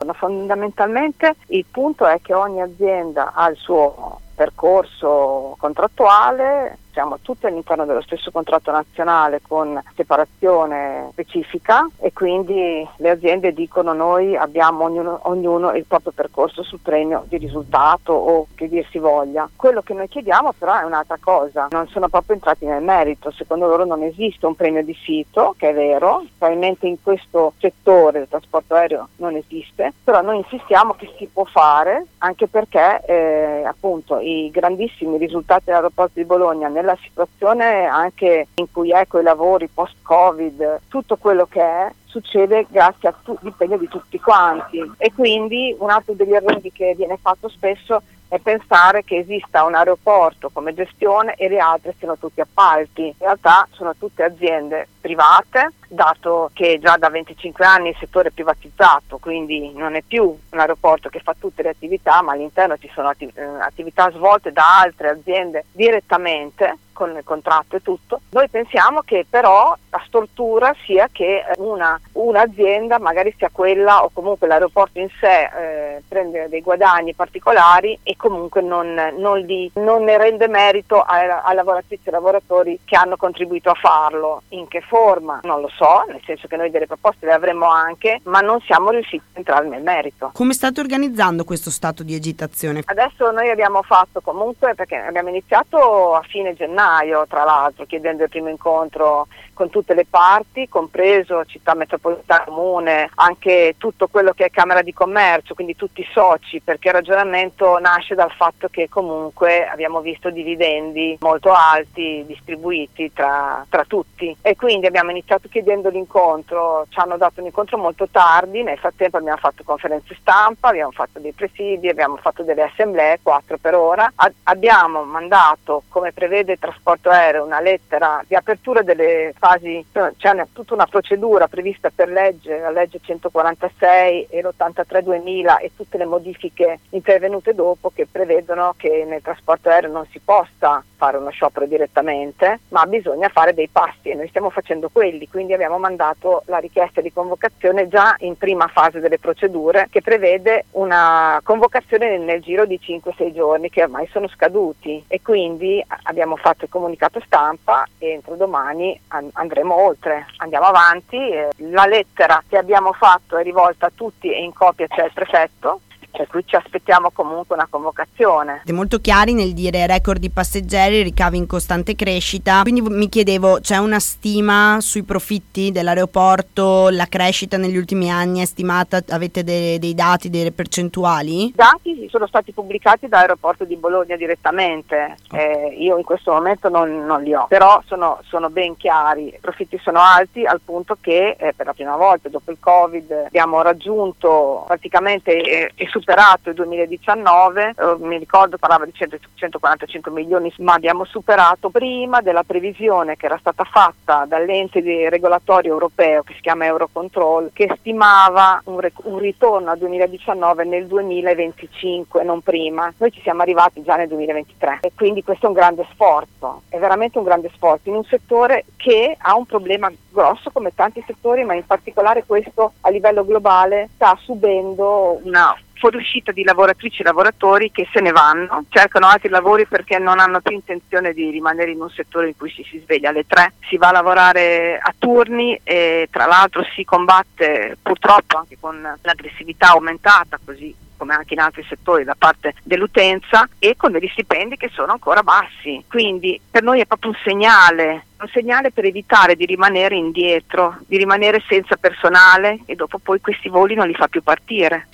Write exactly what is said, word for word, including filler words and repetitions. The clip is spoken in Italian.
funzionano. Fondamentalmente il punto è che ogni azienda ha il suo percorso contrattuale, siamo tutti all'interno dello stesso contratto nazionale con separazione specifica e quindi le aziende dicono noi abbiamo ognuno, ognuno il proprio percorso sul premio di risultato o che dir si voglia. Quello che noi chiediamo però è un'altra cosa, non sono proprio entrati nel merito, secondo loro non esiste un premio di sito, che è vero, probabilmente in questo settore del trasporto aereo non esiste, però noi insistiamo che si può fare anche perché eh, appunto i grandissimi risultati dell'aeroporto di Bologna nella situazione anche in cui ecco i lavori post-Covid, tutto quello che è, succede grazie all'impegno di tutti quanti e quindi un altro degli errori che viene fatto spesso è pensare che esista un aeroporto come gestione e le altre siano tutti appalti. In realtà sono tutte aziende private, dato che già da venticinque anni il settore è privatizzato, quindi non è più un aeroporto che fa tutte le attività, ma all'interno ci sono attiv- attività svolte da altre aziende direttamente con il contratto e tutto. Noi pensiamo che però la stortura sia che una un'azienda, magari sia quella o comunque l'aeroporto in sé, eh, prende dei guadagni particolari e comunque non, non, li, non ne rende merito a, a lavoratrici e lavoratori che hanno contribuito a farlo. In che forma? Non lo so, nel senso che noi delle proposte le avremmo anche, ma non siamo riusciti a entrare nel merito. Come state organizzando questo stato di agitazione? Adesso noi abbiamo fatto comunque, perché abbiamo iniziato a fine gennaio, tra l'altro, chiedendo il primo incontro con tutte le parti, compreso Città Metropolitana Comune, anche tutto quello che è Camera di Commercio, quindi tutti i soci, perché il ragionamento nasce dal fatto che comunque abbiamo visto dividendi molto alti distribuiti tra, tra tutti e quindi abbiamo iniziato chiedendo l'incontro, ci hanno dato un incontro molto tardi, nel frattempo abbiamo fatto conferenze stampa, abbiamo fatto dei presidi, abbiamo fatto delle assemblee, quattro per ora, A- abbiamo mandato, come prevede il trasporto aereo, una lettera di apertura delle fasi, c'è tutta una procedura prevista per legge, la legge centoquarantasei e l'ottantatré duemila e tutte le modifiche intervenute dopo che prevedono che nel trasporto aereo non si possa fare uno sciopero direttamente, ma bisogna fare dei passi e noi stiamo facendo quelli, quindi abbiamo mandato la richiesta di convocazione già in prima fase delle procedure che prevede una convocazione nel, nel giro di cinque sei giorni che ormai sono scaduti e quindi abbiamo fatto il comunicato stampa e entro domani an- andremo oltre, andiamo avanti. Eh, la lettera che abbiamo fatto è rivolta a tutti e in copia c'è il prefetto, per cui ci aspettiamo comunque una convocazione. Siete molto chiari nel dire record di passeggeri, ricavi in costante crescita, quindi mi chiedevo, c'è una stima sui profitti dell'aeroporto, la crescita negli ultimi anni è stimata, avete dei, dei dati, delle percentuali? I dati sono stati pubblicati dall'aeroporto di Bologna direttamente, eh, io in questo momento non, non li ho, però sono, sono ben chiari, i profitti sono alti al punto che eh, per la prima volta dopo il Covid abbiamo raggiunto praticamente e eh, superato il duemiladiciannove, eh, mi ricordo parlava di cento, centoquarantacinque milioni, ma abbiamo superato prima della previsione che era stata fatta dall'ente di regolatorio europeo che si chiama Eurocontrol, che stimava un, rec- un ritorno al duemiladiciannove nel duemilaventicinque, non prima. Noi ci siamo arrivati già nel duemilaventitré e quindi questo è un grande sforzo, è veramente un grande sforzo in un settore che ha un problema grosso come tanti settori, ma in particolare questo a livello globale sta subendo una fuoriuscita di lavoratrici e lavoratori che se ne vanno, cercano altri lavori perché non hanno più intenzione di rimanere in un settore in cui si, si sveglia alle tre, si va a lavorare a turni e tra l'altro si combatte purtroppo anche con l'aggressività aumentata, così come anche in altri settori da parte dell'utenza e con degli stipendi che sono ancora bassi. Quindi per noi è proprio un segnale, un segnale per evitare di rimanere indietro, di rimanere senza personale e dopo poi questi voli non li fa più partire.